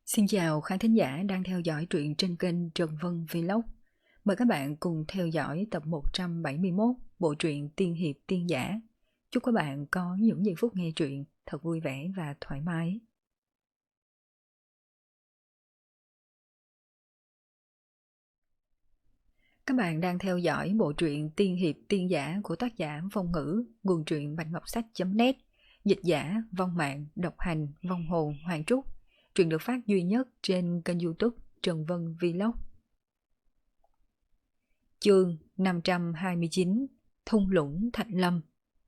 Xin chào khán thính giả đang theo dõi truyện trên kênh Trần Vân Vlog. Mời các bạn cùng theo dõi tập 171 bộ truyện Tiên hiệp tiên giả. Chúc các bạn có những giây phút nghe truyện thật vui vẻ và thoải mái. Các bạn đang theo dõi bộ truyện Tiên hiệp tiên giả của tác giả Vong Ngữ, nguồn truyện bạch-ngọc-sách.net, dịch giả Vong Mạng, độc hành Vong Hồn Hoàng Trúc. Truyện được phát duy nhất trên kênh YouTube Trần Vân Vlog. Chương 529 Thung lũng Thạch Lâm.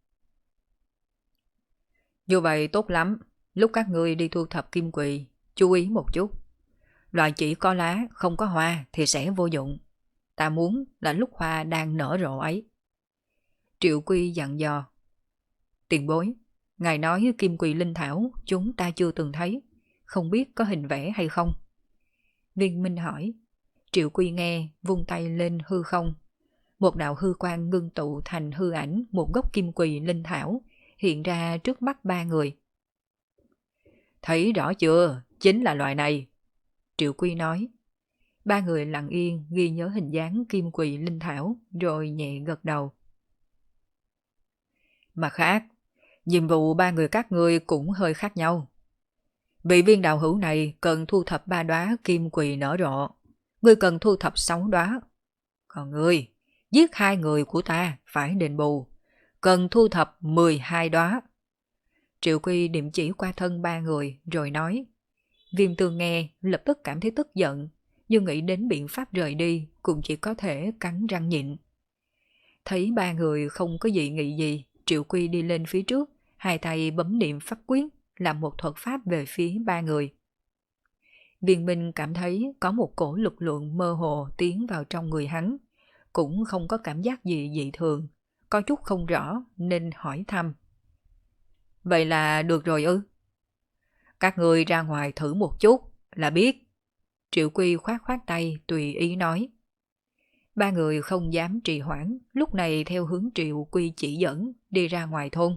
Như vậy tốt lắm, lúc các ngươi đi thu thập kim quỳ, chú ý một chút. Loại chỉ có lá, không có hoa thì sẽ vô dụng. Ta muốn là lúc hoa đang nở rộ ấy. Triệu Quy dặn dò. Tiền bối, ngài nói kim quỳ linh thảo chúng ta chưa từng thấy, không biết có hình vẽ hay không? Viên Minh hỏi. Triệu Quy nghe, vung tay lên hư không. Một đạo hư quang ngưng tụ thành hư ảnh một gốc kim quỳ linh thảo hiện ra trước mắt ba người. Thấy rõ chưa, chính là loại này. Triệu Quy nói. Ba người lặng yên ghi nhớ hình dáng kim quỳ linh thảo rồi nhẹ gật đầu. Mặt khác, nhiệm vụ ba người các ngươi cũng hơi khác nhau. Vị viên đạo hữu này cần thu thập 3 đóa kim quỳ nở rộ. Ngươi cần thu thập 6 đóa. Còn ngươi, giết 2 người của ta phải đền bù, cần thu thập 12 đóa. Triệu Quy điểm chỉ qua thân ba người rồi nói. Viêm Tương nghe lập tức cảm thấy tức giận, nhưng nghĩ đến biện pháp rời đi cũng chỉ có thể cắn răng nhịn. Thấy ba người không có dị nghị gì, Triệu Quy đi lên phía trước, hai tay bấm niệm pháp quyết, làm một thuật pháp về phía ba người. Viên Minh cảm thấy có một cổ lực lượng mơ hồ tiến vào trong người hắn, cũng không có cảm giác gì dị thường, có chút không rõ nên hỏi thăm. Vậy là được rồi ư? Các người ra ngoài thử một chút là biết. Triệu Quy khoát khoát tay tùy ý nói. Ba người không dám trì hoãn, lúc này theo hướng Triệu Quy chỉ dẫn đi ra ngoài thôn.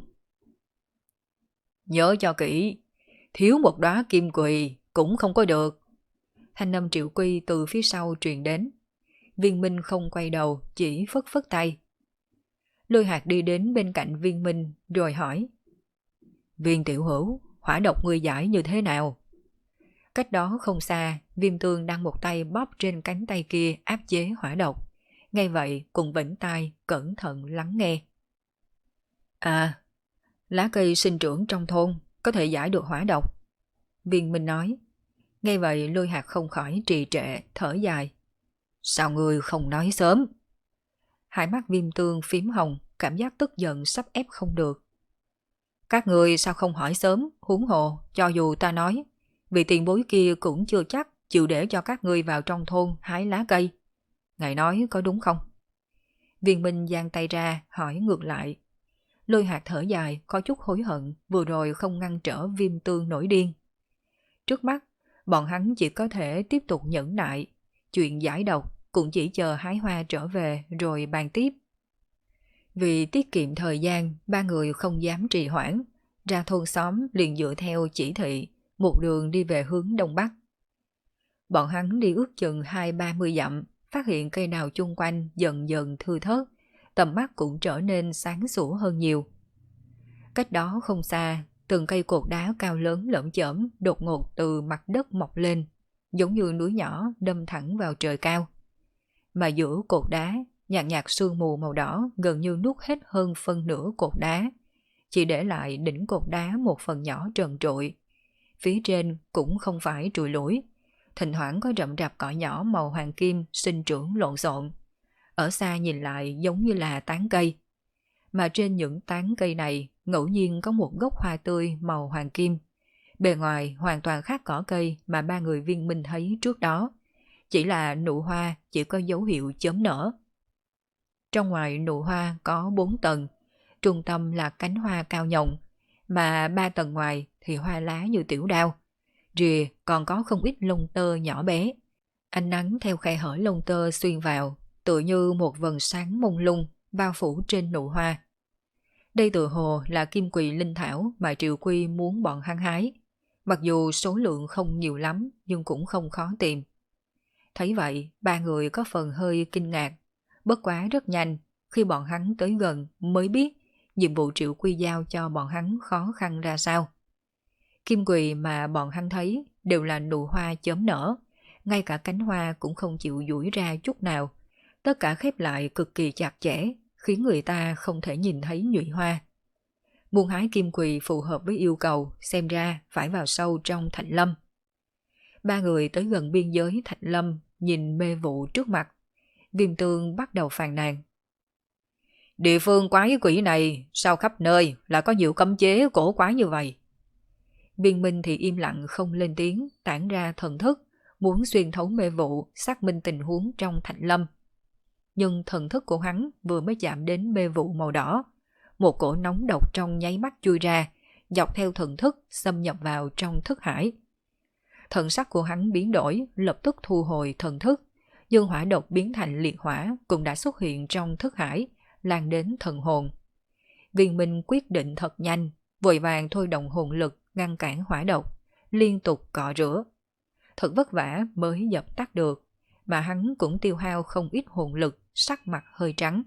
Nhớ cho kỹ, thiếu một đóa kim quỳ cũng không có được. Thanh âm Triệu Quy từ phía sau truyền đến. Viên Minh không quay đầu, chỉ phất phất tay. Lôi Hạt đi đến bên cạnh Viên Minh rồi hỏi. Viên tiểu hữu, hỏa độc ngươi giải như thế nào? Cách đó không xa, Viêm Tương đang một tay bóp trên cánh tay kia áp chế hỏa độc. Ngay vậy cùng vĩnh tai, cẩn thận lắng nghe. À, lá cây sinh trưởng trong thôn có thể giải được hỏa độc. Viên Minh nói. Ngay vậy Lôi Hạt không khỏi trì trệ, thở dài. Sao ngươi không nói sớm? Hai mắt Viêm Tương phím hồng, cảm giác tức giận sắp ép không được. Các ngươi sao không hỏi sớm, huống hồ, cho dù ta nói, vị tiền bối kia cũng chưa chắc chịu để cho các ngươi vào trong thôn hái lá cây. Ngài nói có đúng không? Viên Minh giang tay ra, hỏi ngược lại. Lôi Hạt thở dài, có chút hối hận, vừa rồi không ngăn trở Viêm Tương nổi điên. Trước mắt, bọn hắn chỉ có thể tiếp tục nhẫn nại. Chuyện giải độc cũng chỉ chờ hái hoa trở về rồi bàn tiếp. Vì tiết kiệm thời gian, ba người không dám trì hoãn. Ra thôn xóm liền dựa theo chỉ thị, một đường đi về hướng đông bắc. Bọn hắn đi ước chừng 20-30 dặm, phát hiện cây đào chung quanh dần dần thưa thớt, tầm mắt cũng trở nên sáng sủa hơn nhiều. Cách đó không xa, từng cây cột đá cao lớn lởm chởm đột ngột từ mặt đất mọc lên, giống như núi nhỏ đâm thẳng vào trời cao. Mà giữa cột đá, nhạt nhạt sương mù màu đỏ gần như nuốt hết hơn phân nửa cột đá, chỉ để lại đỉnh cột đá một phần nhỏ trần trụi. Phía trên cũng không phải trụi lủi, thỉnh thoảng có rậm rạp cỏ nhỏ màu hoàng kim sinh trưởng lộn xộn. Ở xa nhìn lại giống như là tán cây. Mà trên những tán cây này ngẫu nhiên có một gốc hoa tươi màu hoàng kim. Bề ngoài hoàn toàn khác cỏ cây mà ba người Viên Minh thấy trước đó. Chỉ là nụ hoa chỉ có dấu hiệu chớm nở. Trong ngoài nụ hoa có 4 tầng. Trung tâm là cánh hoa cao nhộng, mà 3 tầng ngoài thì hoa lá như tiểu đao. Rìa còn có không ít lông tơ nhỏ bé. Ánh nắng theo khe hở lông tơ xuyên vào, tựa như một vầng sáng mông lung bao phủ trên nụ hoa. Đây tự hồ là kim quỳ linh thảo mà Triệu Quy muốn bọn hắn hái. Mặc dù số lượng không nhiều lắm nhưng cũng không khó tìm. Thấy vậy, ba người có phần hơi kinh ngạc. Bất quá rất nhanh, khi bọn hắn tới gần mới biết nhiệm vụ Triệu Quy giao cho bọn hắn khó khăn ra sao. Kim quỳ mà bọn hắn thấy đều là nụ hoa chớm nở, ngay cả cánh hoa cũng không chịu duỗi ra chút nào. Tất cả khép lại cực kỳ chặt chẽ, khiến người ta không thể nhìn thấy nhụy hoa. Muốn hái kim quỳ phù hợp với yêu cầu, xem ra phải vào sâu trong Thạch Lâm. Ba người tới gần biên giới Thạch Lâm, nhìn mê vụ trước mặt. Viêm Tương bắt đầu phàn nàn. Địa phương quái quỷ này sao khắp nơi là có nhiều cấm chế cổ quái như vậy? Viên Minh thì im lặng không lên tiếng, tản ra thần thức, muốn xuyên thấu mê vụ, xác minh tình huống trong Thạch Lâm. Nhưng thần thức của hắn vừa mới chạm đến mê vụ màu đỏ, một cổ nóng độc trong nháy mắt chui ra, dọc theo thần thức xâm nhập vào trong thức hải. Thần sắc của hắn biến đổi, lập tức thu hồi thần thức, dương hỏa độc biến thành liệt hỏa cũng đã xuất hiện trong thức hải, lan đến thần hồn. Viên Minh quyết định thật nhanh, vội vàng thôi động hồn lực ngăn cản hỏa độc, liên tục cọ rửa. Thật vất vả mới dập tắt được, mà hắn cũng tiêu hao không ít hồn lực, sắc mặt hơi trắng.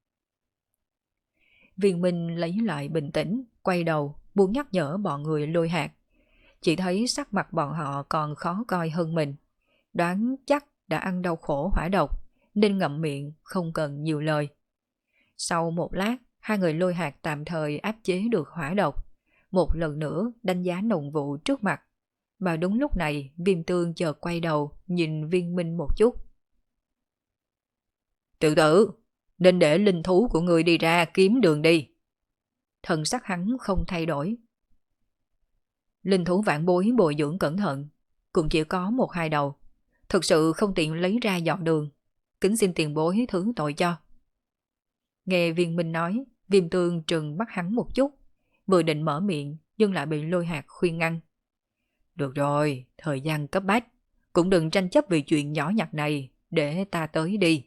Viên Minh lấy lại bình tĩnh, quay đầu, muốn nhắc nhở bọn người Lôi Hạc. Chỉ thấy sắc mặt bọn họ còn khó coi hơn mình. Đoán chắc đã ăn đau khổ hỏa độc, nên ngậm miệng, không cần nhiều lời. Sau một lát, hai người Lôi Hạc tạm thời áp chế được hỏa độc. Một lần nữa đánh giá nồng vụ trước mặt. Mà đúng lúc này, Viêm Tương chợt quay đầu, nhìn Viên Minh một chút. Tự tử, nên để linh thú của người đi ra kiếm đường đi. Thần sắc hắn không thay đổi. Linh thú vạn bối bồi dưỡng cẩn thận, cũng chỉ có một hai đầu. Thực sự không tiện lấy ra dọn đường. Kính xin tiền bối thứ tội cho. Nghe Viên Minh nói, Viêm Tương trừng mắt hắn một chút. Vừa định mở miệng, nhưng lại bị Lôi Hạc khuyên ngăn. Được rồi, thời gian cấp bách. Cũng đừng tranh chấp vì chuyện nhỏ nhặt này, để ta tới đi.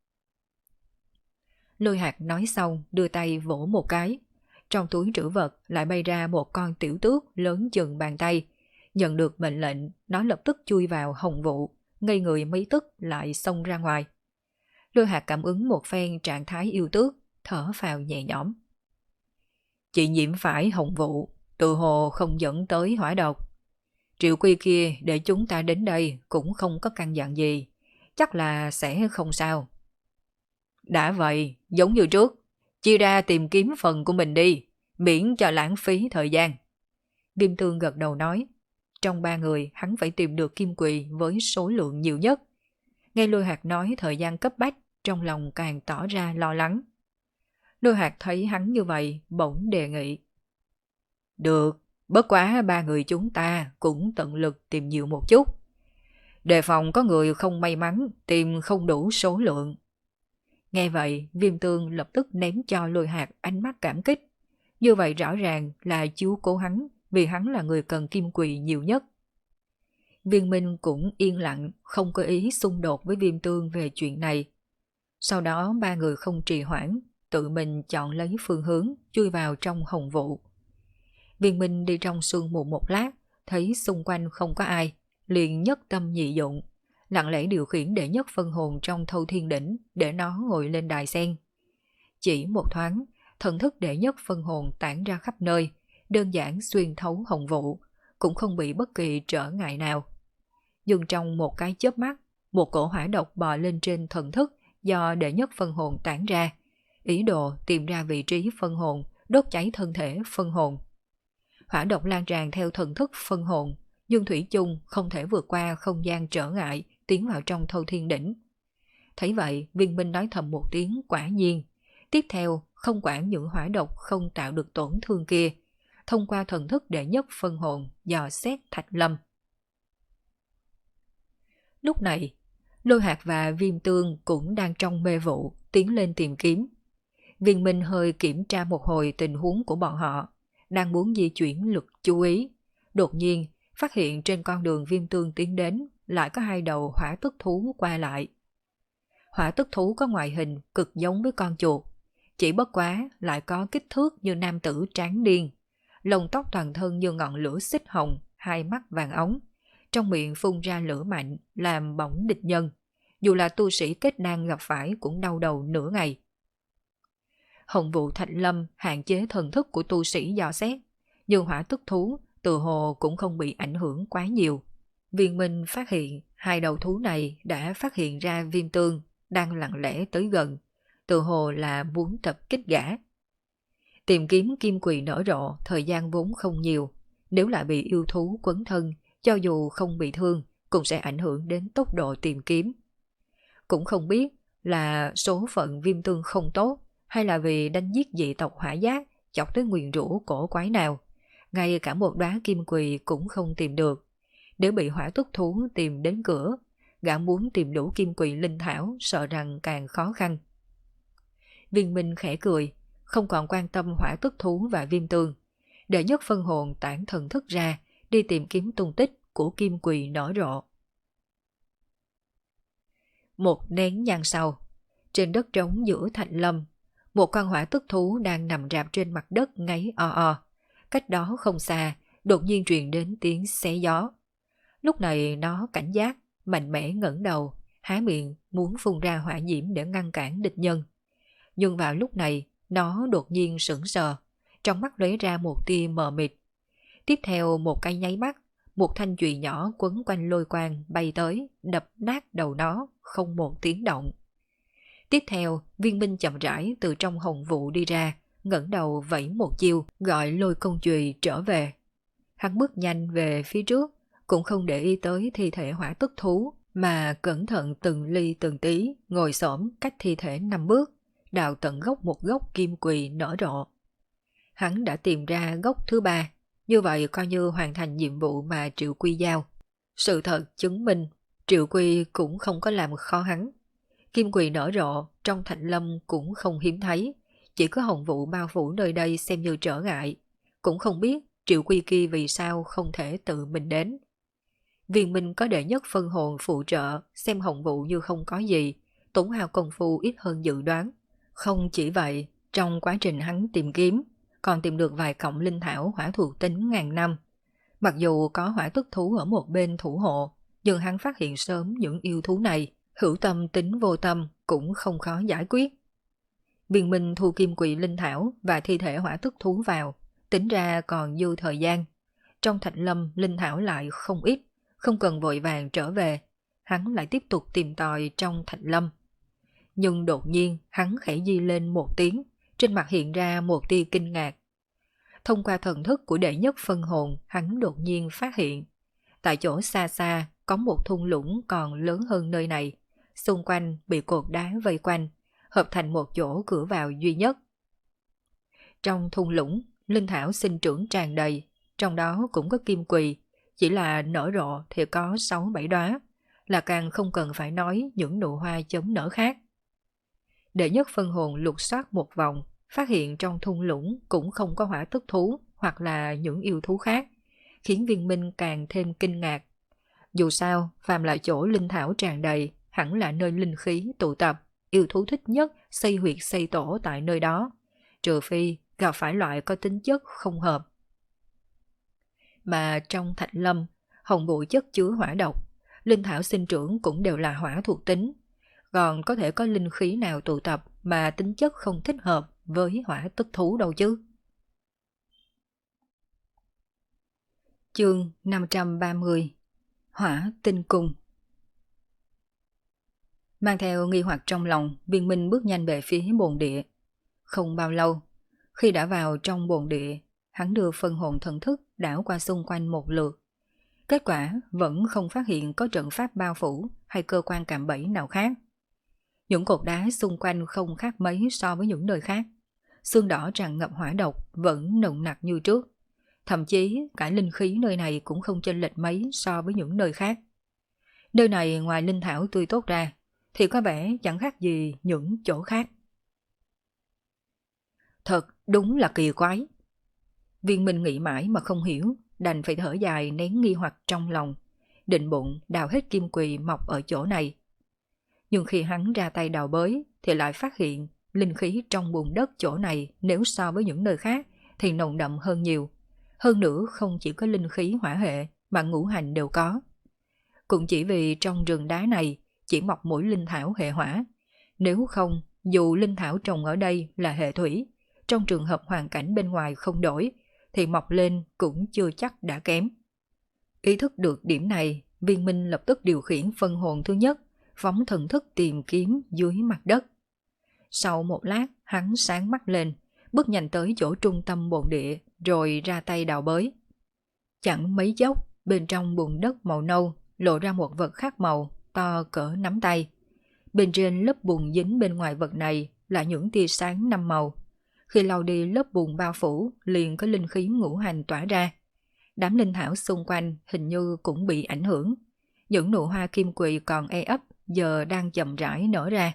Lôi Hạc nói xong, đưa tay vỗ một cái. Trong túi trữ vật lại bay ra một con tiểu tước lớn chừng bàn tay. Nhận được mệnh lệnh, nó lập tức chui vào hồng vụ, ngây người mấy tức lại xông ra ngoài. Lôi Hạc cảm ứng một phen trạng thái yêu tước, thở phào nhẹ nhõm. Chị nhiễm phải hồng vụ, tự hồ không dẫn tới hỏa độc. Triệu Quy kia để chúng ta đến đây cũng không có căn dặn gì, chắc là sẽ không sao. Đã vậy, giống như trước, chia ra tìm kiếm phần của mình đi, miễn cho lãng phí thời gian. Viêm Tương gật đầu nói, trong ba người hắn phải tìm được kim quỳ với số lượng nhiều nhất. Nghe Lôi Hạc nói thời gian cấp bách, trong lòng càng tỏ ra lo lắng. Lôi Hạc thấy hắn như vậy, bỗng đề nghị. Được, bất quá ba người chúng ta cũng tận lực tìm nhiều một chút. Đề phòng có người không may mắn tìm không đủ số lượng. Nghe vậy, Viêm Tương lập tức ném cho Lôi Hạc ánh mắt cảm kích. Như vậy rõ ràng là chiếu cố hắn, vì hắn là người cần kim quỳ nhiều nhất. Viên Minh cũng yên lặng, không có ý xung đột với Viêm Tương về chuyện này. Sau đó ba người không trì hoãn, tự mình chọn lấy phương hướng, chui vào trong hồng vụ. Viên Minh đi trong sương mù một lát, thấy xung quanh không có ai, liền nhất tâm nhị dụng, lặng lẽ điều khiển đệ nhất phân hồn trong Thâu Thiên Đỉnh để nó ngồi lên đài sen. Chỉ một thoáng, thần thức đệ nhất phân hồn tản ra khắp nơi, đơn giản xuyên thấu hồng vụ, cũng không bị bất kỳ trở ngại nào. Nhưng trong một cái chớp mắt, một cổ hỏa độc bò lên trên thần thức do đệ nhất phân hồn tản ra, ý đồ tìm ra vị trí phân hồn, đốt cháy thân thể phân hồn. Hỏa độc lan tràn theo thần thức phân hồn, nhưng thủy chung không thể vượt qua không gian trở ngại, tiến vào trong Thâu Thiên Đỉnh. Thấy vậy, Viên Minh nói thầm một tiếng quả nhiên. Tiếp theo, không quản những hỏa độc không tạo được tổn thương kia, thông qua thần thức đệ nhất phân hồn dò xét Thạch Lâm. Lúc này, Lôi Hạc và Viêm Tương cũng đang trong mê vụ, tiến lên tìm kiếm. Viên Minh hơi kiểm tra một hồi tình huống của bọn họ, đang muốn di chuyển lực chú ý. Đột nhiên, phát hiện trên con đường Viêm Tương tiến đến lại có hai đầu hỏa tức thú qua lại. Hỏa tức thú có ngoại hình cực giống với con chuột, chỉ bất quá lại có kích thước như nam tử tráng niên, lông tóc toàn thân như ngọn lửa xích hồng, hai mắt vàng ống, trong miệng phun ra lửa mạnh làm bỏng địch nhân. Dù là tu sĩ kết đan gặp phải cũng đau đầu nửa ngày. Hồng vụ Thạch Lâm hạn chế thần thức của tu sĩ dò xét, nhưng hỏa tức thú tự hồ cũng không bị ảnh hưởng quá nhiều. Viên Minh phát hiện hai đầu thú này đã phát hiện ra Viêm Tương đang lặng lẽ tới gần, tự hồ là muốn tập kích gã. Tìm kiếm kim quỳ nở rộ thời gian vốn không nhiều, nếu lại bị yêu thú quấn thân, cho dù không bị thương cũng sẽ ảnh hưởng đến tốc độ tìm kiếm. Cũng không biết là số phận Viêm Tương không tốt, hay là vì đánh giết dị tộc Hỏa Giác chọc tới nguyền rủa cổ quái nào, ngay cả một đóa kim quỳ cũng không tìm được. Nếu bị hỏa tức thú tìm đến cửa, gã muốn tìm đủ kim quỳ linh thảo sợ rằng càng khó khăn. Viên Minh khẽ cười, không còn quan tâm hỏa tức thú và Viêm Tương. Đệ nhất phân hồn tản thần thức ra, đi tìm kiếm tung tích của kim quỳ nở rộ. Một nén nhang sau, trên đất trống giữa Thạch Lâm, một con hỏa tức thú đang nằm rạp trên mặt đất ngáy o o. Cách đó không xa, đột nhiên truyền đến tiếng xé gió. Lúc này nó cảnh giác, mạnh mẽ ngẩng đầu, há miệng muốn phun ra hỏa diễm để ngăn cản địch nhân. Nhưng vào lúc này, nó đột nhiên sững sờ, trong mắt lóe ra một tia mờ mịt. Tiếp theo một cái nháy mắt, một thanh chùy nhỏ quấn quanh lôi quang bay tới, đập nát đầu nó, không một tiếng động. Tiếp theo, Viên Minh chậm rãi từ trong hồng vụ đi ra, ngẩng đầu vẫy một chiêu, gọi lôi công chùy trở về. Hắn bước nhanh về phía trước, cũng không để ý tới thi thể hỏa tức thú, mà cẩn thận từng ly từng tí, ngồi xổm cách thi thể 5 bước, đào tận gốc một gốc kim quỳ nở rộ. Hắn đã tìm ra gốc thứ 3, như vậy coi như hoàn thành nhiệm vụ mà Triệu Quy giao. Sự thật chứng minh, Triệu Quy cũng không có làm khó hắn. Kim quỳ nở rộ trong Thạch Lâm cũng không hiếm thấy, chỉ có hồng vụ bao phủ nơi đây xem như trở ngại. Cũng không biết Triệu Quy kia vì sao không thể tự mình đến. Viên Minh có đệ nhất phân hồn phụ trợ, xem hồng vụ như không có gì, tốn hao công phu ít hơn dự đoán. Không chỉ vậy, trong quá trình hắn tìm kiếm, còn tìm được vài cọng linh thảo hỏa thuộc tính ngàn năm. Mặc dù có hỏa tức thú ở một bên thủ hộ, nhưng hắn phát hiện sớm những yêu thú này, hữu tâm tính vô tâm cũng không khó giải quyết. Viên Minh thu kim quỳ linh thảo và thi thể hỏa tức thú vào, tính ra còn dư thời gian. Trong Thạch Lâm linh thảo lại không ít, không cần vội vàng trở về, hắn lại tiếp tục tìm tòi trong Thạch Lâm. Nhưng đột nhiên hắn khẽ di lên một tiếng, trên mặt hiện ra một tia kinh ngạc. Thông qua thần thức của đệ nhất phân hồn, hắn đột nhiên phát hiện, tại chỗ xa xa có một thung lũng còn lớn hơn nơi này, xung quanh bị cột đá vây quanh, hợp thành một chỗ cửa vào duy nhất. Trong thung lũng, linh thảo sinh trưởng tràn đầy, trong đó cũng có kim quỳ, chỉ là nở rộ thì có 6-7 đóa, là càng không cần phải nói những nụ hoa chớm nở khác. Đệ nhất phân hồn lục soát một vòng, phát hiện trong thung lũng cũng không có hỏa tức thú hoặc là những yêu thú khác, khiến Viên Minh càng thêm kinh ngạc. Dù sao, phàm là chỗ linh thảo tràn đầy, hẳn là nơi linh khí tụ tập, yêu thú thích nhất xây huyệt xây tổ tại nơi đó, trừ phi gặp phải loại có tính chất không hợp. Mà trong Thạch Lâm, hồng vụ chất chứa hỏa độc, linh thảo sinh trưởng cũng đều là hỏa thuộc tính, còn có thể có linh khí nào tụ tập mà tính chất không thích hợp với hỏa tức thú đâu chứ. Chương 530 Hỏa tinh cung. Mang theo nghi hoặc trong lòng, Viên Minh bước nhanh về phía bồn địa. Không bao lâu, khi đã vào trong bồn địa, hắn đưa phân hồn thần thức đảo qua xung quanh một lượt. Kết quả vẫn không phát hiện có trận pháp bao phủ hay cơ quan cạm bẫy nào khác. Những cột đá xung quanh không khác mấy so với những nơi khác. Xương đỏ tràn ngập hỏa độc vẫn nồng nặc như trước. Thậm chí cả linh khí nơi này cũng không chênh lệch mấy so với những nơi khác. Nơi này ngoài linh thảo tươi tốt ra thì có vẻ chẳng khác gì những chỗ khác. Thật đúng là kỳ quái. Viên Minh nghĩ mãi mà không hiểu, đành phải thở dài nén nghi hoặc trong lòng, định bụng đào hết kim quỳ mọc ở chỗ này. Nhưng khi hắn ra tay đào bới thì lại phát hiện linh khí trong bùn đất chỗ này nếu so với những nơi khác thì nồng đậm hơn nhiều. Hơn nữa không chỉ có linh khí hỏa hệ mà ngũ hành đều có. Cũng chỉ vì trong rừng đá này chỉ mọc mỗi linh thảo hệ hỏa, nếu không, dù linh thảo trồng ở đây là hệ thủy, trong trường hợp hoàn cảnh bên ngoài không đổi, thì mọc lên cũng chưa chắc đã kém. Ý thức được điểm này, Viên Minh lập tức điều khiển phân hồn thứ nhất, phóng thần thức tìm kiếm dưới mặt đất. Sau một lát, hắn sáng mắt lên, bước nhanh tới chỗ trung tâm bồn địa, rồi ra tay đào bới. Chẳng mấy chốc, bên trong bùn đất màu nâu lộ ra một vật khác màu, to cỡ nắm tay. Bên trên lớp bùn dính bên ngoài vật này là những tia sáng 5 màu. Khi lau đi lớp bùn bao phủ, liền có linh khí ngũ hành tỏa ra. Đám linh thảo xung quanh hình như cũng bị ảnh hưởng. Những nụ hoa kim quỳ còn e ấp giờ đang chậm rãi nở ra.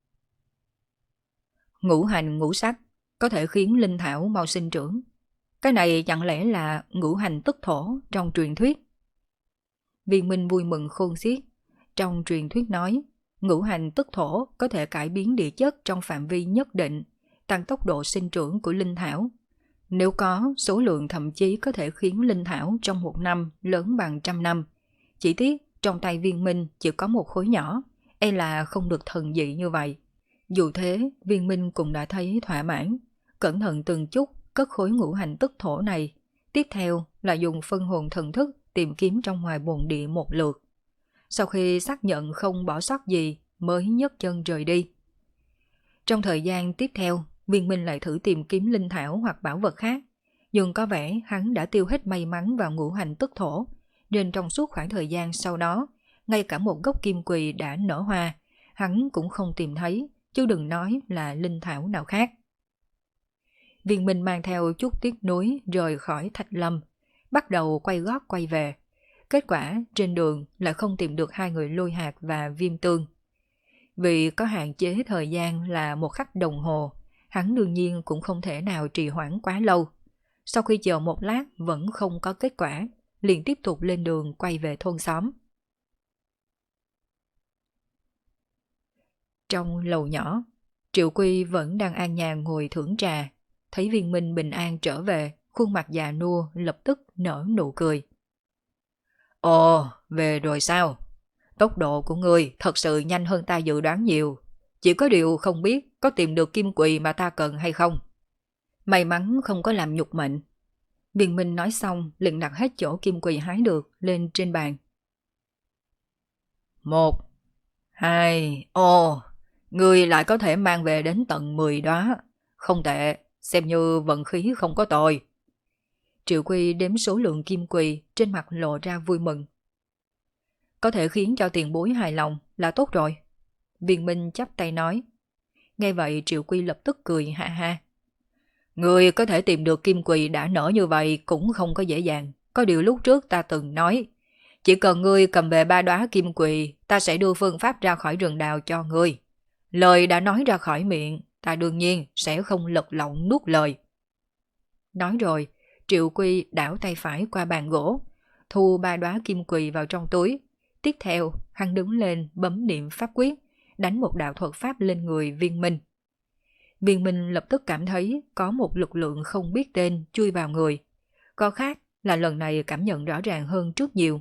Ngũ hành ngũ sắc có thể khiến linh thảo mau sinh trưởng. Cái này chẳng lẽ là ngũ hành tức thổ trong truyền thuyết? Viên Minh vui mừng khôn xiết. Trong truyền thuyết nói, ngũ hành tức thổ có thể cải biến địa chất trong phạm vi nhất định, tăng tốc độ sinh trưởng của linh thảo. Nếu có, số lượng thậm chí có thể khiến linh thảo trong một năm lớn bằng 100 năm. Chỉ tiếc, trong tay Viên Minh chỉ có một khối nhỏ, e là không được thần dị như vậy. Dù thế, Viên Minh cũng đã thấy thỏa mãn, cẩn thận từng chút cất khối ngũ hành tức thổ này. Tiếp theo là dùng phân hồn thần thức tìm kiếm trong ngoài bồn địa một lượt. Sau khi xác nhận không bỏ sót gì mới nhấc chân rời đi. Trong thời gian tiếp theo, Viên Minh lại thử tìm kiếm linh thảo hoặc bảo vật khác. Nhưng có vẻ hắn đã tiêu hết may mắn vào ngũ hành tức thổ, nên trong suốt khoảng thời gian sau đó, ngay cả một gốc kim quỳ đã nở hoa, hắn cũng không tìm thấy, chứ đừng nói là linh thảo nào khác. Viên Minh mang theo chút tiếc nuối rời khỏi Thạch Lâm, bắt đầu quay gót quay về. Kết quả trên đường lại không tìm được hai người Lôi Hạc và Viêm Tương. Vì có hạn chế thời gian là 1 khắc đồng hồ, hắn đương nhiên cũng không thể nào trì hoãn quá lâu. Sau khi chờ một lát vẫn không có kết quả, liền tiếp tục lên đường quay về thôn xóm. Trong lầu nhỏ, Triệu Quy vẫn đang an nhàn ngồi thưởng trà. Thấy Viên Minh bình an trở về, khuôn mặt già nua lập tức nở nụ cười. Ồ, về rồi sao? Tốc độ của ngươi thật sự nhanh hơn ta dự đoán nhiều. Chỉ có điều không biết có tìm được kim quỳ mà ta cần hay không. May mắn không có làm nhục mệnh. Viên Minh nói xong liền đặt hết chỗ kim quỳ hái được lên trên bàn. 1, 2, ồ, ngươi lại có thể mang về đến tận 10 đóa. Không tệ, xem như vận khí không có tồi. Triệu Quy đếm số lượng kim quỳ, trên mặt lộ ra vui mừng. Có thể khiến cho tiền bối hài lòng là tốt rồi. Viên Minh chắp tay nói. Nghe vậy Triệu Quy lập tức cười ha ha. Người có thể tìm được kim quỳ đã nở như vậy cũng không có dễ dàng. Có điều lúc trước ta từng nói, chỉ cần ngươi cầm về 3 đóa kim quỳ, ta sẽ đưa phương pháp ra khỏi rừng đào cho ngươi. Lời đã nói ra khỏi miệng, ta đương nhiên sẽ không lật lọng nuốt lời. Nói rồi, Triệu Quy đảo tay phải qua bàn gỗ, thu 3 đóa kim quỳ vào trong túi. Tiếp theo, hắn đứng lên bấm niệm pháp quyết, đánh một đạo thuật pháp lên người Viên Minh. Viên Minh lập tức cảm thấy có một lực lượng không biết tên chui vào người. Có khác là lần này cảm nhận rõ ràng hơn trước nhiều.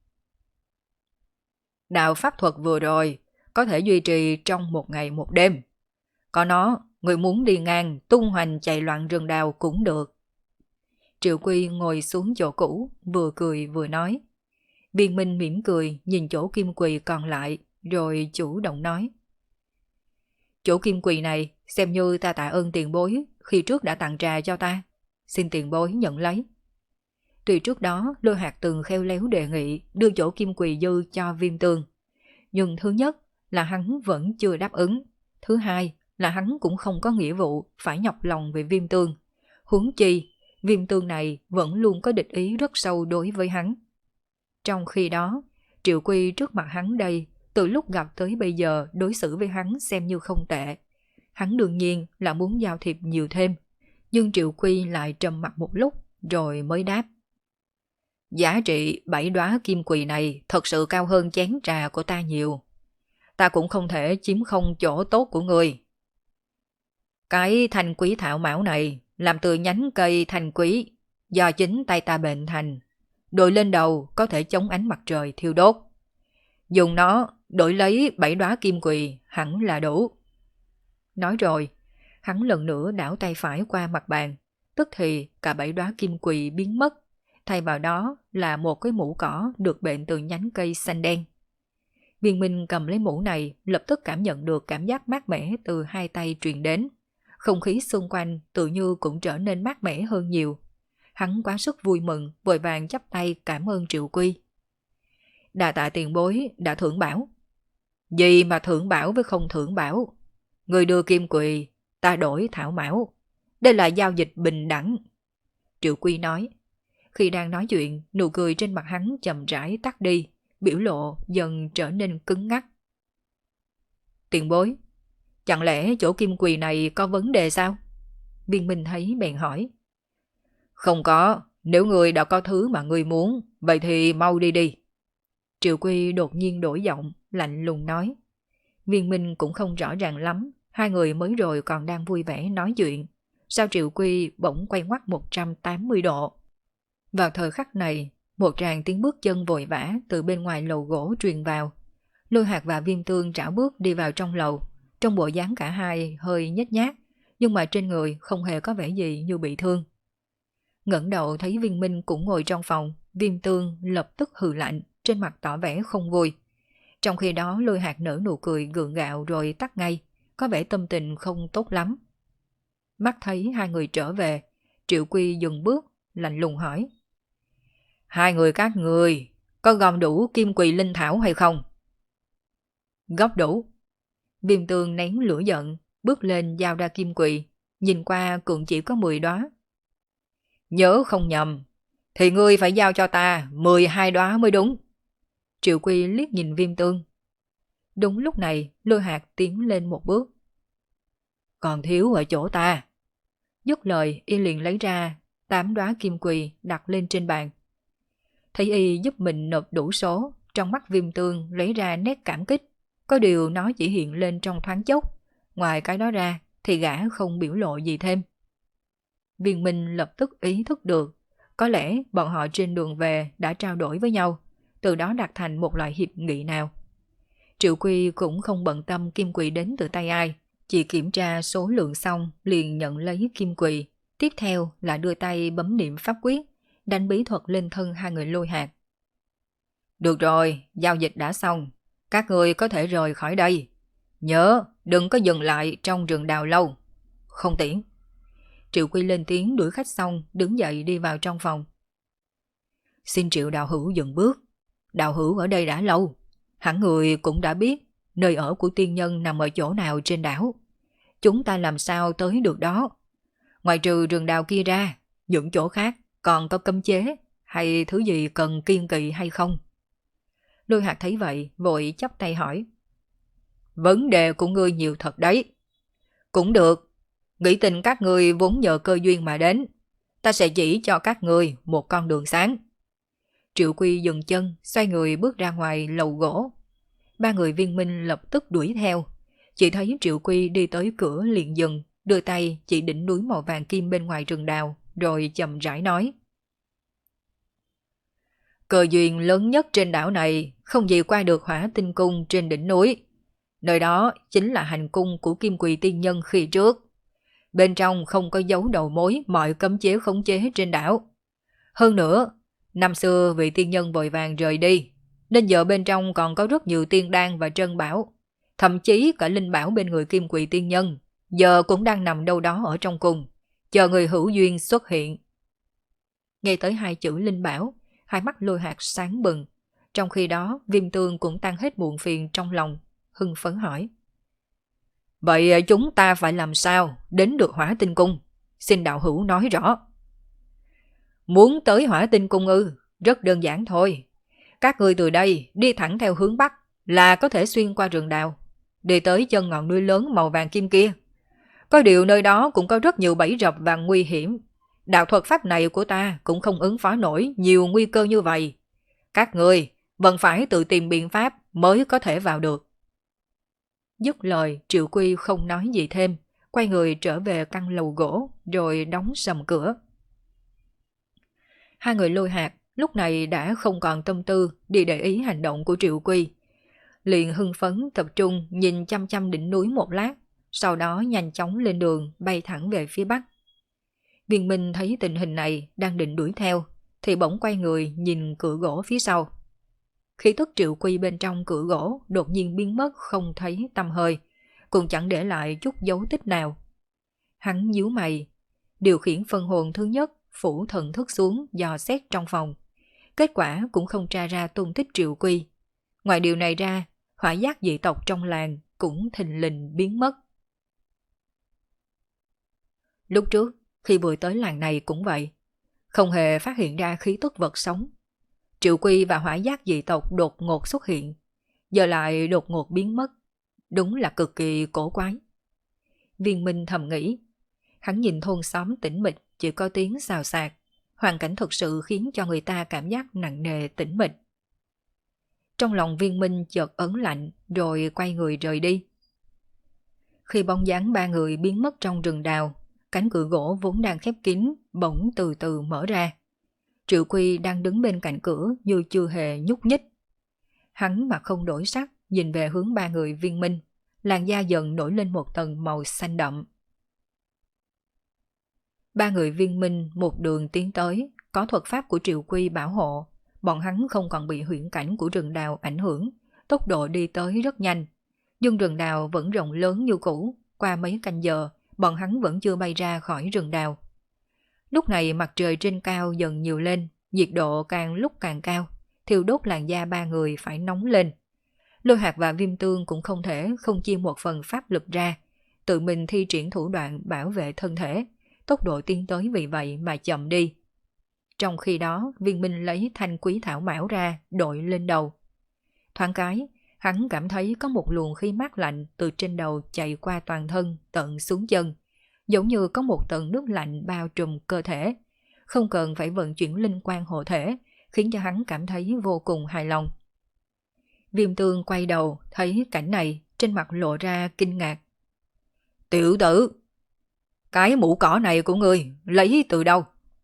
Đạo pháp thuật vừa rồi có thể duy trì trong 1 ngày 1 đêm. Có nó, người muốn đi ngang, tung hoành chạy loạn rừng đào cũng được. Triệu Quy ngồi xuống chỗ cũ, vừa cười vừa nói. Viên Minh mỉm cười nhìn chỗ kim quỳ còn lại, rồi chủ động nói. Chỗ kim quỳ này xem như ta tạ ơn tiền bối khi trước đã tặng trà cho ta. Xin tiền bối nhận lấy. Tuy trước đó Lôi Hạc từng khéo léo đề nghị đưa chỗ kim quỳ dư cho Viêm Tương. Nhưng thứ nhất là hắn vẫn chưa đáp ứng. Thứ hai là hắn cũng không có nghĩa vụ phải nhọc lòng về Viêm Tương. Huống chi, Viêm Tương này vẫn luôn có địch ý rất sâu đối với hắn. Trong khi đó, Triệu Quy trước mặt hắn đây, từ lúc gặp tới bây giờ đối xử với hắn xem như không tệ. Hắn đương nhiên là muốn giao thiệp nhiều thêm, nhưng Triệu Quy lại trầm mặt một lúc rồi mới đáp. Giá trị 7 đóa kim quỳ này thật sự cao hơn chén trà của ta nhiều. Ta cũng không thể chiếm không chỗ tốt của người. Cái thanh quý thảo mão này làm từ nhánh cây thanh quý, do chính tay ta bệnh thành. đội lên đầu có thể chống ánh mặt trời thiêu đốt. Dùng nó đổi lấy 7 đóa kim quỳ hẳn là đủ. Nói rồi, hắn lần nữa đảo tay phải qua mặt bàn, tức thì cả 7 đóa kim quỳ biến mất, thay vào đó là một cái mũ cỏ được bện từ nhánh cây xanh đen. Viên Minh cầm lấy mũ này, lập tức cảm nhận được cảm giác mát mẻ từ hai tay truyền đến. Không khí xung quanh tự như cũng trở nên mát mẻ hơn nhiều. Hắn quá sức vui mừng, vội vàng chắp tay cảm ơn Triệu Quy. Đà tạ tiền bối đã thưởng bảo. Gì mà thưởng bảo với không thưởng bảo? Người đưa kim quỳ, ta đổi thảo mão. Đây là giao dịch bình đẳng. Triệu Quy nói. Khi đang nói chuyện, nụ cười trên mặt hắn chậm rãi tắt đi, biểu lộ dần trở nên cứng ngắc. Tiền bối, chẳng lẽ chỗ kim quỳ này có vấn đề sao? Viên Minh thấy bèn hỏi. Không có, nếu người đã có thứ mà người muốn, vậy thì mau đi đi. Triệu Quy đột nhiên đổi giọng, lạnh lùng nói. Viên Minh cũng không rõ ràng lắm, hai người mới rồi còn đang vui vẻ nói chuyện. Sao Triệu Quy bỗng quay ngoắt 180 độ? Vào thời khắc này, một tràng tiếng bước chân vội vã từ bên ngoài lầu gỗ truyền vào. Lôi Hạc và Viêm Tương rảo bước đi vào trong lầu. Trong bộ dáng cả hai hơi nhếch nhác, nhưng mà trên người không hề có vẻ gì như bị thương. Ngẩng đầu thấy Viên Minh cũng ngồi trong phòng, Viêm Tương lập tức hừ lạnh, trên mặt tỏ vẻ không vui. Trong khi đó Lôi Hạc nở nụ cười gượng gạo rồi tắt ngay, có vẻ tâm tình không tốt lắm. Mắt thấy hai người trở về, Triệu Quy dừng bước, lạnh lùng hỏi. Hai người các người có gom đủ kim quỳ linh thảo hay không? Góp đủ. Viêm Tương nén lửa giận, bước lên giao ra kim quỳ, nhìn qua cũng chỉ có 10 đóa. Nhớ không nhầm, thì ngươi phải giao cho ta 12 đóa mới đúng. Triệu Quy liếc nhìn Viêm Tương. Đúng lúc này, Lôi Hạc tiến lên một bước. Còn thiếu ở chỗ ta. Dứt lời, y liền lấy ra 8 đóa kim quỳ đặt lên trên bàn. Thấy y giúp mình nộp đủ số, trong mắt Viêm Tương lấy ra nét cảm kích. Có điều nó chỉ hiện lên trong thoáng chốc, ngoài cái đó ra thì gã không biểu lộ gì thêm. Viên Minh lập tức ý thức được, có lẽ bọn họ trên đường về đã trao đổi với nhau, từ đó đạt thành một loại hiệp nghị nào. Triệu Quy cũng không bận tâm kim quỳ đến từ tay ai, chỉ kiểm tra số lượng xong liền nhận lấy kim quỳ, tiếp theo là đưa tay bấm niệm pháp quyết, đánh bí thuật lên thân hai người Lôi Hạc. Được rồi, giao dịch đã xong, các người có thể rời khỏi đây. Nhớ, đừng có dừng lại trong rừng đào lâu. Không tiễn. Triệu Quy lên tiếng đuổi khách xong, đứng dậy đi vào trong phòng. Xin Triệu đạo hữu dừng bước. Đạo hữu ở đây đã lâu, hẳn người cũng đã biết nơi ở của tiên nhân nằm ở chỗ nào trên đảo. Chúng ta làm sao tới được đó? Ngoài trừ rừng đào kia ra, những chỗ khác còn có cấm chế hay thứ gì cần kiêng kỵ hay không? Lôi Hạc thấy vậy, vội chắp tay hỏi. Vấn đề của ngươi nhiều thật đấy. Cũng được, nghĩ tình các ngươi vốn nhờ cơ duyên mà đến. Ta sẽ chỉ cho các ngươi một con đường sáng. Triệu Quy dừng chân, xoay người bước ra ngoài lầu gỗ. Ba người Viên Minh lập tức đuổi theo. Chỉ thấy Triệu Quy đi tới cửa liền dừng, đưa tay chỉ đỉnh núi màu vàng kim bên ngoài rừng đào, rồi chậm rãi nói. Cơ duyên lớn nhất trên đảo này không gì qua được Hỏa Tinh Cung trên đỉnh núi. Nơi đó chính là hành cung của Kim Quỳ Tiên Nhân khi trước. Bên trong không có dấu đầu mối mọi cấm chế khống chế trên đảo. Hơn nữa, năm xưa vị tiên nhân vội vàng rời đi, nên giờ bên trong còn có rất nhiều tiên đan và trân bảo. Thậm chí cả linh bảo bên người Kim Quỳ Tiên Nhân giờ cũng đang nằm đâu đó ở trong cung, chờ người hữu duyên xuất hiện. Nghe tới hai chữ linh bảo, hai mắt Lôi Hạc sáng bừng. Trong khi đó, Viêm Tương cũng tăng hết muộn phiền trong lòng, hưng phấn hỏi. Vậy chúng ta phải làm sao đến được Hỏa Tinh Cung? Xin đạo hữu nói rõ. Muốn tới Hỏa Tinh Cung ư? Rất đơn giản thôi. Các người từ đây đi thẳng theo hướng Bắc là có thể xuyên qua rừng đào, đi tới chân ngọn núi lớn màu vàng kim kia. Có điều nơi đó cũng có rất nhiều bẫy rập và nguy hiểm. Đạo thuật pháp này của ta cũng không ứng phó nổi nhiều nguy cơ như vậy. Các người vẫn phải tự tìm biện pháp mới có thể vào được. Dứt lời, Triệu Quy không nói gì thêm, quay người trở về căn lầu gỗ rồi đóng sầm cửa. Hai người Lôi Hạc lúc này đã không còn tâm tư đi để ý hành động của Triệu Quy. Liền hưng phấn tập trung nhìn chăm chăm đỉnh núi một lát, sau đó nhanh chóng lên đường bay thẳng về phía bắc. Viên Minh thấy tình hình này đang định đuổi theo, thì bỗng quay người nhìn cửa gỗ phía sau. Khí tức Triệu Quy bên trong cửa gỗ đột nhiên biến mất không thấy tăm hơi, cũng chẳng để lại chút dấu tích nào. Hắn nhíu mày, điều khiển phân hồn thứ nhất phủ thần thức xuống dò xét trong phòng. Kết quả cũng không tra ra tung tích Triệu Quy. Ngoài điều này ra, hỏa giác dị tộc trong làng cũng thình lình biến mất. Lúc trước, khi vừa tới làng này cũng vậy, không hề phát hiện ra khí tức vật sống. Triệu Quy và hỏa giác dị tộc đột ngột xuất hiện, giờ lại đột ngột biến mất. Đúng là cực kỳ cổ quái. Viên Minh thầm nghĩ, hắn nhìn thôn xóm tĩnh mịch chỉ có tiếng xào xạc, hoàn cảnh thực sự khiến cho người ta cảm giác nặng nề tĩnh mịch. Trong lòng Viên Minh chợt ớn lạnh rồi quay người rời đi. Khi bóng dáng ba người biến mất trong rừng đào, cánh cửa gỗ vốn đang khép kín bỗng từ từ mở ra. Triệu Quy đang đứng bên cạnh cửa như chưa hề nhúc nhích. Hắn mặt không đổi sắc nhìn về hướng ba người Viên Minh, làn da dần nổi lên một tầng màu xanh đậm. Ba người Viên Minh một đường tiến tới, có thuật pháp của Triệu Quy bảo hộ, bọn hắn không còn bị huyễn cảnh của rừng đào ảnh hưởng, tốc độ đi tới rất nhanh. Nhưng rừng đào vẫn rộng lớn như cũ, qua mấy canh giờ, bọn hắn vẫn chưa bay ra khỏi rừng đào. Lúc này mặt trời trên cao dần nhiều lên, nhiệt độ càng lúc càng cao, thiêu đốt làn da ba người phải nóng lên. Lôi Hạt và Viêm Tương cũng không thể không chia một phần pháp lực ra, tự mình thi triển thủ đoạn bảo vệ thân thể, tốc độ tiến tới vì vậy mà chậm đi. Trong khi đó, Viên Minh lấy thanh quý thảo mão ra, đội lên đầu. Thoáng cái, hắn cảm thấy có một luồng khí mát lạnh từ trên đầu chạy qua toàn thân tận xuống chân, giống như có một tầng nước lạnh bao trùm cơ thể, không cần phải vận chuyển linh quan hộ thể, khiến cho hắn cảm thấy vô cùng hài lòng. Viêm Tương quay đầu, thấy cảnh này, trên mặt lộ ra kinh ngạc. Tiểu tử, cái mũ cỏ này của ngươi lấy từ đâu?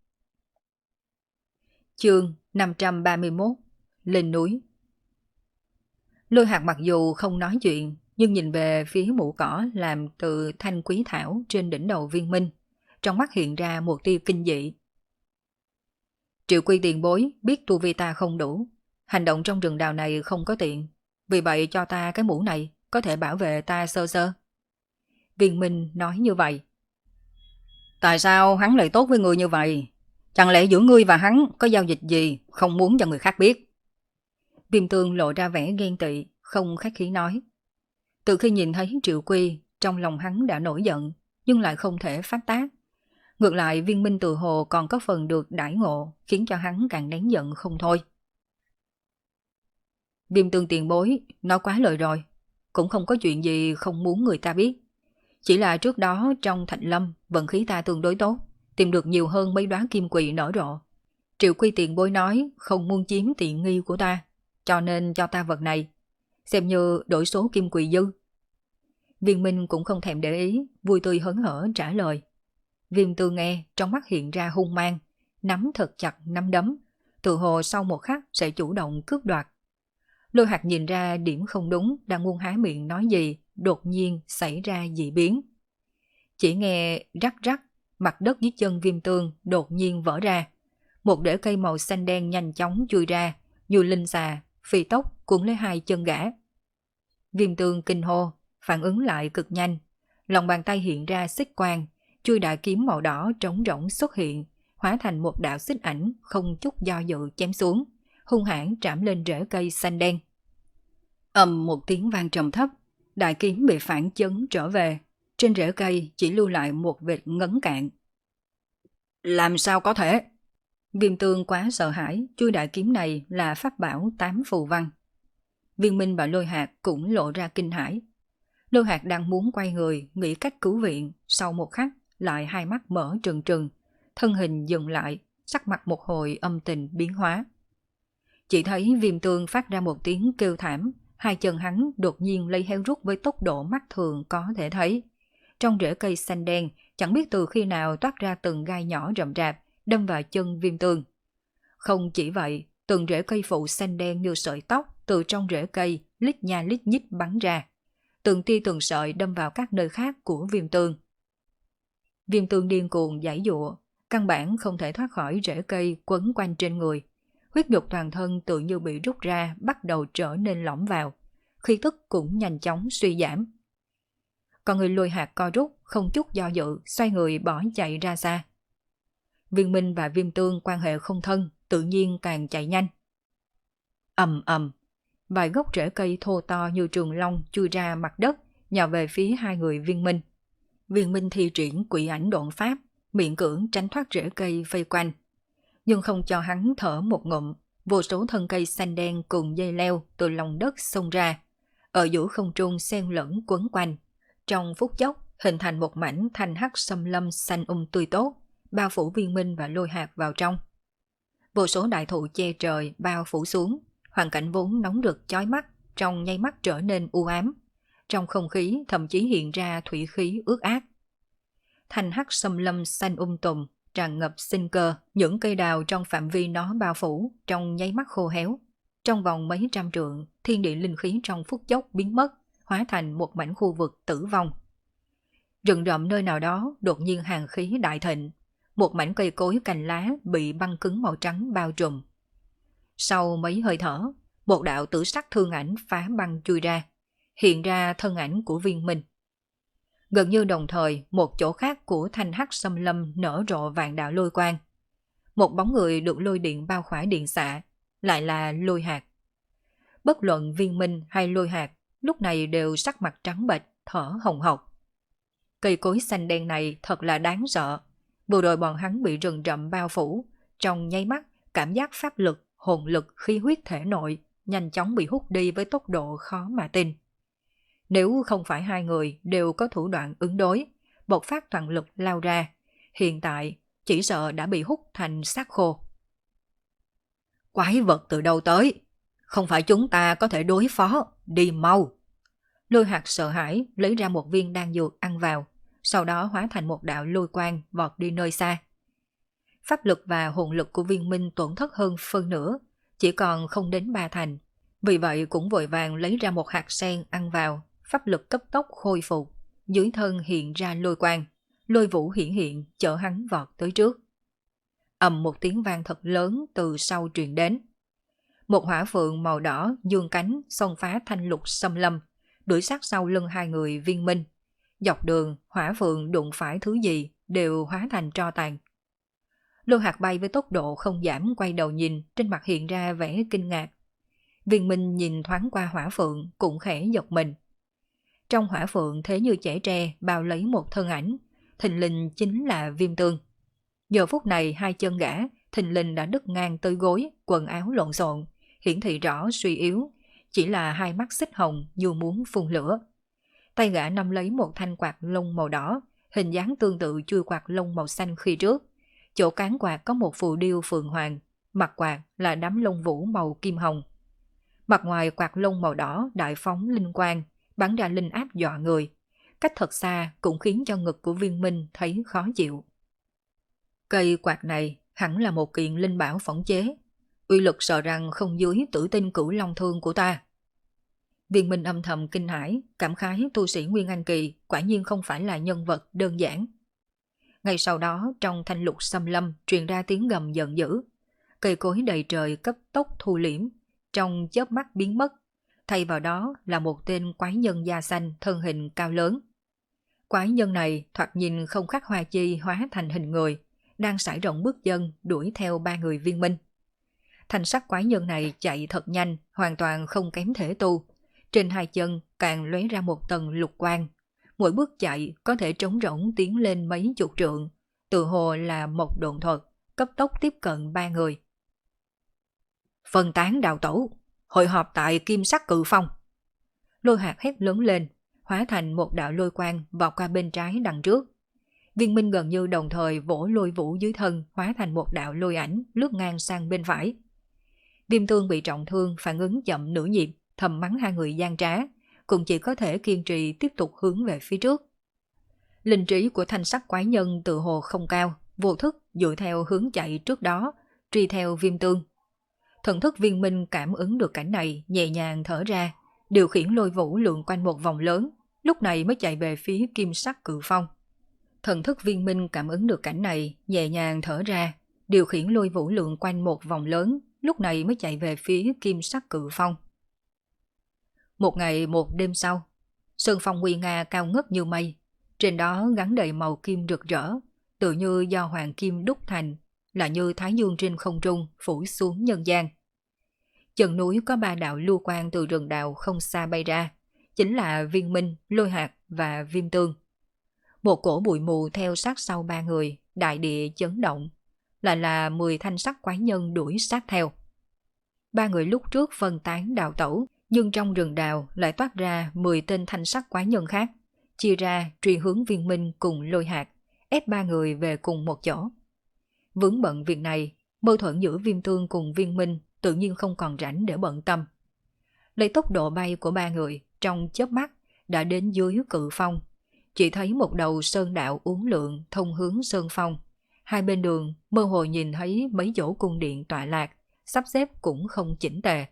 Chương 531 Lên núi. Lôi Hạt mặc dù không nói chuyện, nhưng nhìn về phía mũ cỏ làm từ thanh quý thảo trên đỉnh đầu Viên Minh, trong mắt hiện ra một tia kinh dị. Triệu Quy tiền bối biết tu vi ta không đủ, hành động trong rừng đào này không có tiện, vì vậy cho ta cái mũ này có thể bảo vệ ta sơ sơ. Viên Minh nói như vậy. Tại sao hắn lại tốt với người như vậy? Chẳng lẽ giữa ngươi và hắn có giao dịch gì không muốn cho người khác biết? Viêm Tương lộ ra vẻ ghen tị, không khách khí nói. Từ khi nhìn thấy Triệu Quy, trong lòng hắn đã nổi giận, nhưng lại không thể phát tác. Ngược lại Viên Minh tự hồ còn có phần được đãi ngộ, khiến cho hắn càng nén giận không thôi. Viêm Tương tiền bối, nói quá lời rồi, cũng không có chuyện gì không muốn người ta biết. Chỉ là trước đó trong Thạch Lâm, vận khí ta tương đối tốt, tìm được nhiều hơn mấy đóa kim quỳ nở rộ. Triệu Quy tiền bối nói không muốn chiếm tiện nghi của ta, cho nên cho ta vật này, xem như đổi số kim quỳ dư. Viên Minh cũng không thèm để ý, vui tươi hớn hở trả lời. Viêm Tương nghe, trong mắt hiện ra hung mang, nắm thật chặt nắm đấm, tự hồ sau một khắc sẽ chủ động cướp đoạt. Lôi Hạt nhìn ra điểm không đúng, đang muốn há miệng nói gì, đột nhiên xảy ra dị biến. Chỉ nghe rắc rắc, mặt đất dưới chân Viêm Tương đột nhiên vỡ ra. Một rễ cây màu xanh đen nhanh chóng chui ra, như linh xà, phi tốc cuốn lấy hai chân gã. Viêm Tương kinh hô, phản ứng lại cực nhanh. Lòng bàn tay hiện ra xích quang, chui đại kiếm màu đỏ trống rỗng xuất hiện, hóa thành một đạo xích ảnh không chút do dự chém xuống, hung hãn trảm lên rễ cây xanh đen. Ầm một tiếng vang trầm thấp, đại kiếm bị phản chấn trở về, trên rễ cây chỉ lưu lại một vệt ngấn cạn. Làm sao có thể? Viêm Tương quá sợ hãi, chui đại kiếm này là pháp bảo 8 phù văn. Viên Minh và Lôi Hạt cũng lộ ra kinh hãi. Lôi Hạt đang muốn quay người, nghĩ cách cứu viện, sau một khắc lại hai mắt mở trừng trừng, thân hình dừng lại, sắc mặt một hồi âm tình biến hóa. Chỉ thấy Viêm Tương phát ra một tiếng kêu thảm, hai chân hắn đột nhiên lấy heo rút với tốc độ mắt thường có thể thấy. Trong rễ cây xanh đen, chẳng biết từ khi nào toát ra từng gai nhỏ rậm rạp, đâm vào chân Viêm Tương. Không chỉ vậy, từng rễ cây phụ xanh đen như sợi tóc từ trong rễ cây lít nha lít nhít bắn ra. Từng tia từng sợi đâm vào các nơi khác của Viêm Tương. Viêm Tương điên cuồng giãy giụa, căn bản không thể thoát khỏi rễ cây quấn quanh trên người. Huyết nhục toàn thân tự như bị rút ra, bắt đầu trở nên lỏng vào. Khí tức cũng nhanh chóng suy giảm. Còn người Lôi Hạc co rút, không chút do dự, xoay người bỏ chạy ra xa. Viên Minh và Viêm Tương quan hệ không thân, tự nhiên càng chạy nhanh. Ầm ầm, vài gốc rễ cây thô to như trường long chui ra mặt đất, nhào về phía hai người Viên Minh. Viên Minh thi triển quỷ ảnh độn pháp, miệng cưỡng tránh thoát rễ cây vây quanh. Nhưng không cho hắn thở một ngụm, vô số thân cây xanh đen cùng dây leo từ lòng đất xông ra, ở giữa không trung xen lẫn quấn quanh. Trong phút chốc, hình thành một mảnh thanh hắc xâm lâm xanh tươi tốt, bao phủ Viên Minh và Lôi Hạc vào trong. Vô số đại thụ che trời bao phủ xuống, hoàn cảnh vốn nóng rực chói mắt, trong nháy mắt trở nên u ám. Trong không khí thậm chí hiện ra thủy khí ướt át. Thanh hắc xâm lâm xanh tùm, tràn ngập sinh cơ, những cây đào trong phạm vi nó bao phủ, trong nháy mắt khô héo. Trong vòng mấy trăm trượng, thiên địa linh khí trong phút chốc biến mất, hóa thành một mảnh khu vực tử vong. Rừng rậm nơi nào đó đột nhiên hàn khí đại thịnh, một mảnh cây cối cành lá bị băng cứng màu trắng bao trùm. Sau mấy hơi thở, một đạo tử sắc thương ảnh phá băng chui ra, hiện ra thân ảnh của Viên Minh. Gần như đồng thời, một chỗ khác của thanh hắc xâm lâm nở rộ vạn đạo lôi quang. Một bóng người được lôi điện bao khỏa điện xạ, lại là Lôi Hạc. Bất luận Viên Minh hay Lôi Hạc, lúc này đều sắc mặt trắng bệch, thở hồng hộc. Cây cối xanh đen này thật là đáng sợ. Vừa rồi bọn hắn bị rừng rậm bao phủ, trong nháy mắt, cảm giác pháp lực, hồn lực, khí huyết thể nội nhanh chóng bị hút đi với tốc độ khó mà tin. Nếu không phải hai người đều có thủ đoạn ứng đối, bộc phát toàn lực lao ra, hiện tại chỉ sợ đã bị hút thành xác khô. Quái vật từ đâu tới? Không phải chúng ta có thể đối phó, đi mau. Lôi Hạc sợ hãi lấy ra một viên đan dược ăn vào, sau đó hóa thành một đạo lôi quang vọt đi nơi xa. Pháp lực và hồn lực của Viên Minh tổn thất hơn phân nửa, chỉ còn không đến 3 thành. Vì vậy cũng vội vàng lấy ra một hạt sen ăn vào, pháp lực cấp tốc khôi phục, dưới thân hiện ra lôi quang, lôi vũ hiển hiện chở hắn vọt tới trước. Ầm một tiếng vang thật lớn từ sau truyền đến. Một hỏa phượng màu đỏ dương cánh xông phá thanh lục xâm lâm, đuổi sát sau lưng hai người Viên Minh. Dọc đường, hỏa phượng đụng phải thứ gì đều hóa thành tro tàn. Lôi Hạc bay với tốc độ không giảm quay đầu nhìn, trên mặt hiện ra vẻ kinh ngạc. Viên Minh nhìn thoáng qua hỏa phượng cũng khẽ giật mình. Trong hỏa phượng thế như chẻ tre bao lấy một thân ảnh, thình lình chính là Viêm Tương. Giờ phút này hai chân gã thình lình đã đứt ngang tới gối, quần áo lộn xộn, hiển thị rõ suy yếu, chỉ là hai mắt xích hồng như muốn phun lửa. Tay gã nắm lấy một thanh quạt lông màu đỏ, hình dáng tương tự chui quạt lông màu xanh khi trước. Chỗ cán quạt có một phù điêu phượng hoàng, mặt quạt là đám lông vũ màu kim hồng. Mặt ngoài quạt lông màu đỏ đại phóng linh quang, bắn ra linh áp dọa người. Cách thật xa cũng khiến cho ngực của Viên Minh thấy khó chịu. Cây quạt này hẳn là một kiện linh bảo phỏng chế, uy lực sợ rằng không dưới Tử Tinh Cửu Long Thương của ta. Viên Minh âm thầm kinh hãi, cảm khái tu sĩ Nguyên Anh Kỳ quả nhiên không phải là nhân vật đơn giản. Ngay sau đó trong thanh lục xâm lâm truyền ra tiếng gầm giận dữ. Cây cối đầy trời cấp tốc thu liễm, trong chớp mắt biến mất. Thay vào đó là một tên quái nhân da xanh thân hình cao lớn. Quái nhân này thoạt nhìn không khác Hoa Chi hóa thành hình người, đang sải rộng bước chân đuổi theo ba người Viên Minh. Thanh sắc quái nhân này chạy thật nhanh, hoàn toàn không kém thể tu. Trên hai chân càng lóe ra một tầng lục quang. Mỗi bước chạy có thể trống rỗng tiến lên mấy chục trượng, tự hồ là một độn thuật, cấp tốc tiếp cận ba người. Phân tán đạo tổ, hội họp tại Kim Sắc Cự Phong. Lôi Hạc hét lớn lên, hóa thành một đạo lôi quang vọt qua bên trái đằng trước. Viên Minh gần như đồng thời vỗ lôi vũ dưới thân, hóa thành một đạo lôi ảnh lướt ngang sang bên phải. Viêm Tương bị trọng thương, phản ứng chậm nửa nhịp, thầm mắng hai người gian trá, cũng chỉ có thể kiên trì tiếp tục hướng về phía trước. Linh trí của thanh sắc quái nhân tự hồ không cao, vô thức dựa theo hướng chạy trước đó, truy theo Viêm Tương. Thần thức Viên Minh cảm ứng được cảnh này, nhẹ nhàng thở ra, điều khiển Lôi Vũ lượn quanh một vòng lớn, lúc này mới chạy về phía Kim Sắc Cự Phong. Thần thức Viên Minh cảm ứng được cảnh này, nhẹ nhàng thở ra, điều khiển Lôi Vũ lượn quanh một vòng lớn, lúc này mới chạy về phía Kim Sắc Cự Phong. Một ngày một đêm sau, sơn phong nguy nga cao ngất như mây, trên đó gắn đầy màu kim rực rỡ, tự như do hoàng kim đúc thành, là như thái dương trên không trung phủ xuống nhân gian. Chân núi có 3 đạo lưu quang từ rừng đào không xa bay ra, chính là Viên Minh, Lôi Hạc và Viêm Tương. Một cổ bụi mù theo sát sau 3 người, đại địa chấn động, lại là 10 thanh sắc quái nhân đuổi sát theo. 3 người lúc trước phân tán đào tẩu, nhưng trong rừng đào lại toát ra 10 tên thanh sắc quái nhân khác, chia ra truy hướng Viên Minh cùng Lôi Hạc, ép 3 người về cùng một chỗ. Vướng bận việc này, mâu thuẫn giữa Viêm Tương cùng Viên Minh tự nhiên không còn rảnh để bận tâm. Lấy tốc độ bay của 3 người, trong chớp mắt đã đến dưới Cự Phong, chỉ thấy một đầu sơn đạo uốn lượn thông hướng sơn phong. Hai bên đường mơ hồ nhìn thấy mấy chỗ cung điện tọa lạc, sắp xếp cũng không chỉnh tề.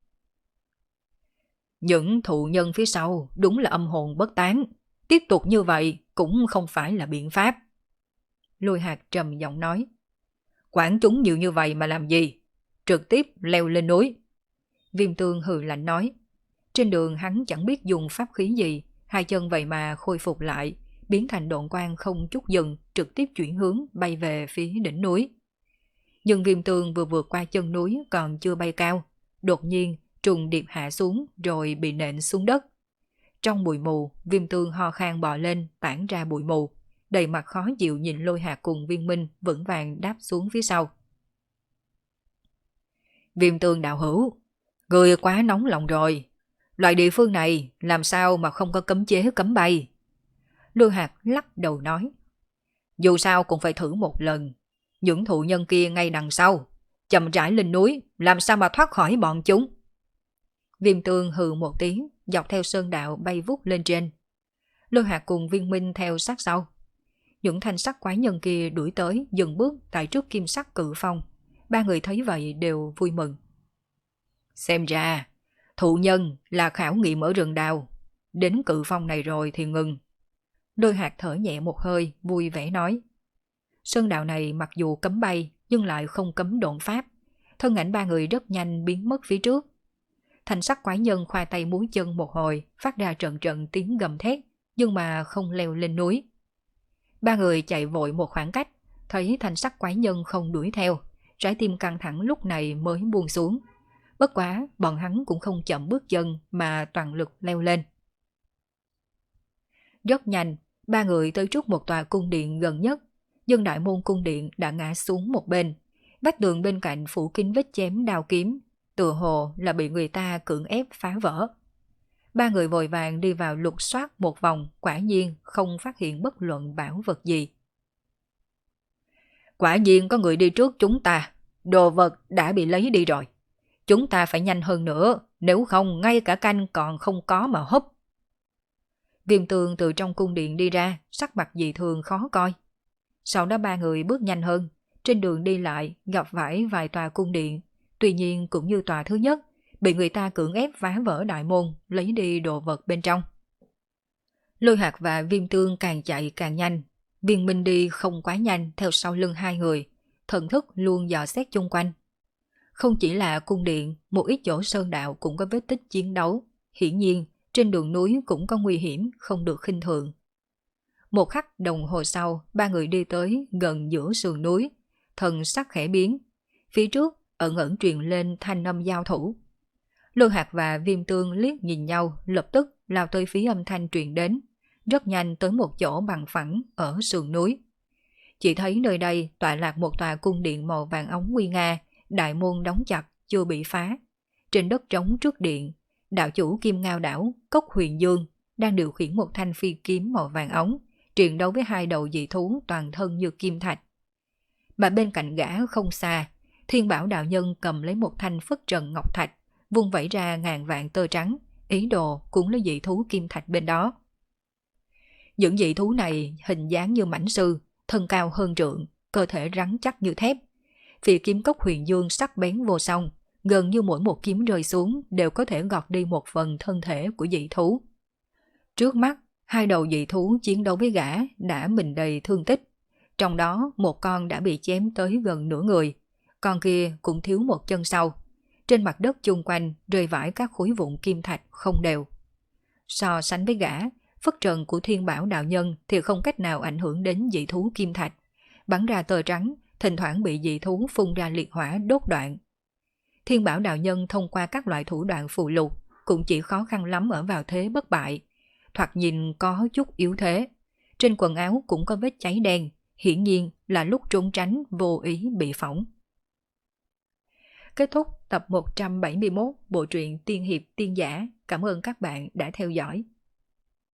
Những thụ nhân phía sau đúng là âm hồn bất tán, tiếp tục như vậy cũng không phải là biện pháp. Lôi Hạc trầm giọng nói, quản chúng nhiều như vậy mà làm gì, trực tiếp leo lên núi. Viêm Tương hừ lạnh nói, trên đường hắn chẳng biết dùng pháp khí gì, hai chân vậy mà khôi phục lại, biến thành độn quang không chút dừng, trực tiếp chuyển hướng bay về phía đỉnh núi. Nhưng Viêm Tương vừa vượt qua chân núi còn chưa bay cao, đột nhiên trùng điệp hạ xuống rồi bị nện xuống đất. Trong bụi mù, Viêm Tương ho khan bò lên, tản ra bụi mù, đầy mặt khó chịu nhìn Lôi Hạc cùng Viên Minh vững vàng đáp xuống phía sau. Viêm Tương đạo hữu, người quá nóng lòng rồi, loại địa phương này làm sao mà không có cấm chế cấm bay. Lôi Hạc lắc đầu nói, dù sao cũng phải thử một lần, những thụ nhân kia ngay đằng sau, chậm rãi lên núi, làm sao mà thoát khỏi bọn chúng. Viêm Tương hừ một tiếng, dọc theo sơn đạo bay vút lên trên. Lôi Hạc cùng Viên Minh theo sát sau. Những thanh sắc quái nhân kia đuổi tới, dừng bước tại trước Kim Sắc Cự Phong. 3 người thấy vậy đều vui mừng. Xem ra, thụ nhân là khảo nghiệm ở rừng đào, đến Cự Phong này rồi thì ngừng. Lôi Hạc thở nhẹ một hơi, vui vẻ nói. Sơn đạo này mặc dù cấm bay, nhưng lại không cấm độn pháp. Thân ảnh 3 người rất nhanh biến mất phía trước. Thanh sắc quái nhân khoa tay múa chân một hồi, phát ra trận trận tiếng gầm thét, nhưng mà không leo lên núi. 3 người chạy vội một khoảng cách, thấy thanh sắc quái nhân không đuổi theo, trái tim căng thẳng lúc này mới buông xuống. Bất quá, bọn hắn cũng không chậm bước chân mà toàn lực leo lên. Rất nhanh, 3 người tới trước một tòa cung điện gần nhất, nhưng đại môn cung điện đã ngã xuống một bên. Vách tường bên cạnh phủ kín vết chém đao kiếm, tựa hồ là bị người ta cưỡng ép phá vỡ. 3 người vội vàng đi vào lục soát một vòng, quả nhiên không phát hiện bất luận bảo vật gì. Quả nhiên có người đi trước chúng ta, đồ vật đã bị lấy đi rồi. Chúng ta phải nhanh hơn nữa, nếu không ngay cả canh còn không có mà húp. Viêm Tương từ trong cung điện đi ra, sắc mặt dị thường khó coi. Sau đó 3 người bước nhanh hơn, trên đường đi lại gặp phải vài tòa cung điện, tuy nhiên cũng như tòa thứ nhất, bị người ta cưỡng ép phá vỡ đại môn, lấy đi đồ vật bên trong. Lôi Hạc và Viêm Tương càng chạy càng nhanh, Viên Minh đi không quá nhanh theo sau lưng 2 người, thần thức luôn dò xét chung quanh. Không chỉ là cung điện, một ít chỗ sơn đạo cũng có vết tích chiến đấu, hiển nhiên trên đường núi cũng có nguy hiểm không được khinh thường. Một khắc đồng hồ sau, 3 người đi tới gần giữa sườn núi, thần sắc khẽ biến, phía trước ẩn ẩn truyền lên thanh âm giao thủ. Lôi Hạc và Viêm Tương liếc nhìn nhau, lập tức lao tới phía âm thanh truyền đến, rất nhanh tới một chỗ bằng phẳng ở sườn núi. Chỉ thấy nơi đây tọa lạc một tòa cung điện màu vàng óng nguy nga, đại môn đóng chặt, chưa bị phá. Trên đất trống trước điện, đạo chủ Kim Ngao Đảo, Cốc Huyền Dương, đang điều khiển một thanh phi kiếm màu vàng óng, chiến đấu với 2 đầu dị thú toàn thân như kim thạch. Mà bên cạnh gã không xa, Thiên Bảo đạo nhân cầm lấy một thanh phất trần ngọc thạch, vung vẩy ra ngàn vạn tơ trắng, ý đồ cũng lấy dị thú kim thạch bên đó. Những dị thú này hình dáng như mãnh sư, thân cao hơn trượng, cơ thể rắn chắc như thép. Phi kiếm cốc huyền dương sắc bén vô song, gần như mỗi một kiếm rơi xuống đều có thể gọt đi một phần thân thể của dị thú. Trước mắt, hai đầu dị thú chiến đấu với gã đã mình đầy thương tích. Trong đó một con đã bị chém tới gần nửa người, con kia cũng thiếu một chân sau. Trên mặt đất chung quanh rơi vãi các khối vụn kim thạch không đều. So sánh với gã, phất trần của Thiên Bảo đạo nhân thì không cách nào ảnh hưởng đến dị thú kim thạch. Bắn ra tơ trắng, thỉnh thoảng bị dị thú phun ra liệt hỏa đốt đoạn. Thiên Bảo đạo nhân thông qua các loại thủ đoạn phù lục cũng chỉ khó khăn lắm ở vào thế bất bại. Thoạt nhìn có chút yếu thế. Trên quần áo cũng có vết cháy đen, hiển nhiên là lúc trốn tránh vô ý bị phỏng. Kết thúc tập 171 bộ truyện Tiên Hiệp Tiên Giả. Cảm ơn các bạn đã theo dõi.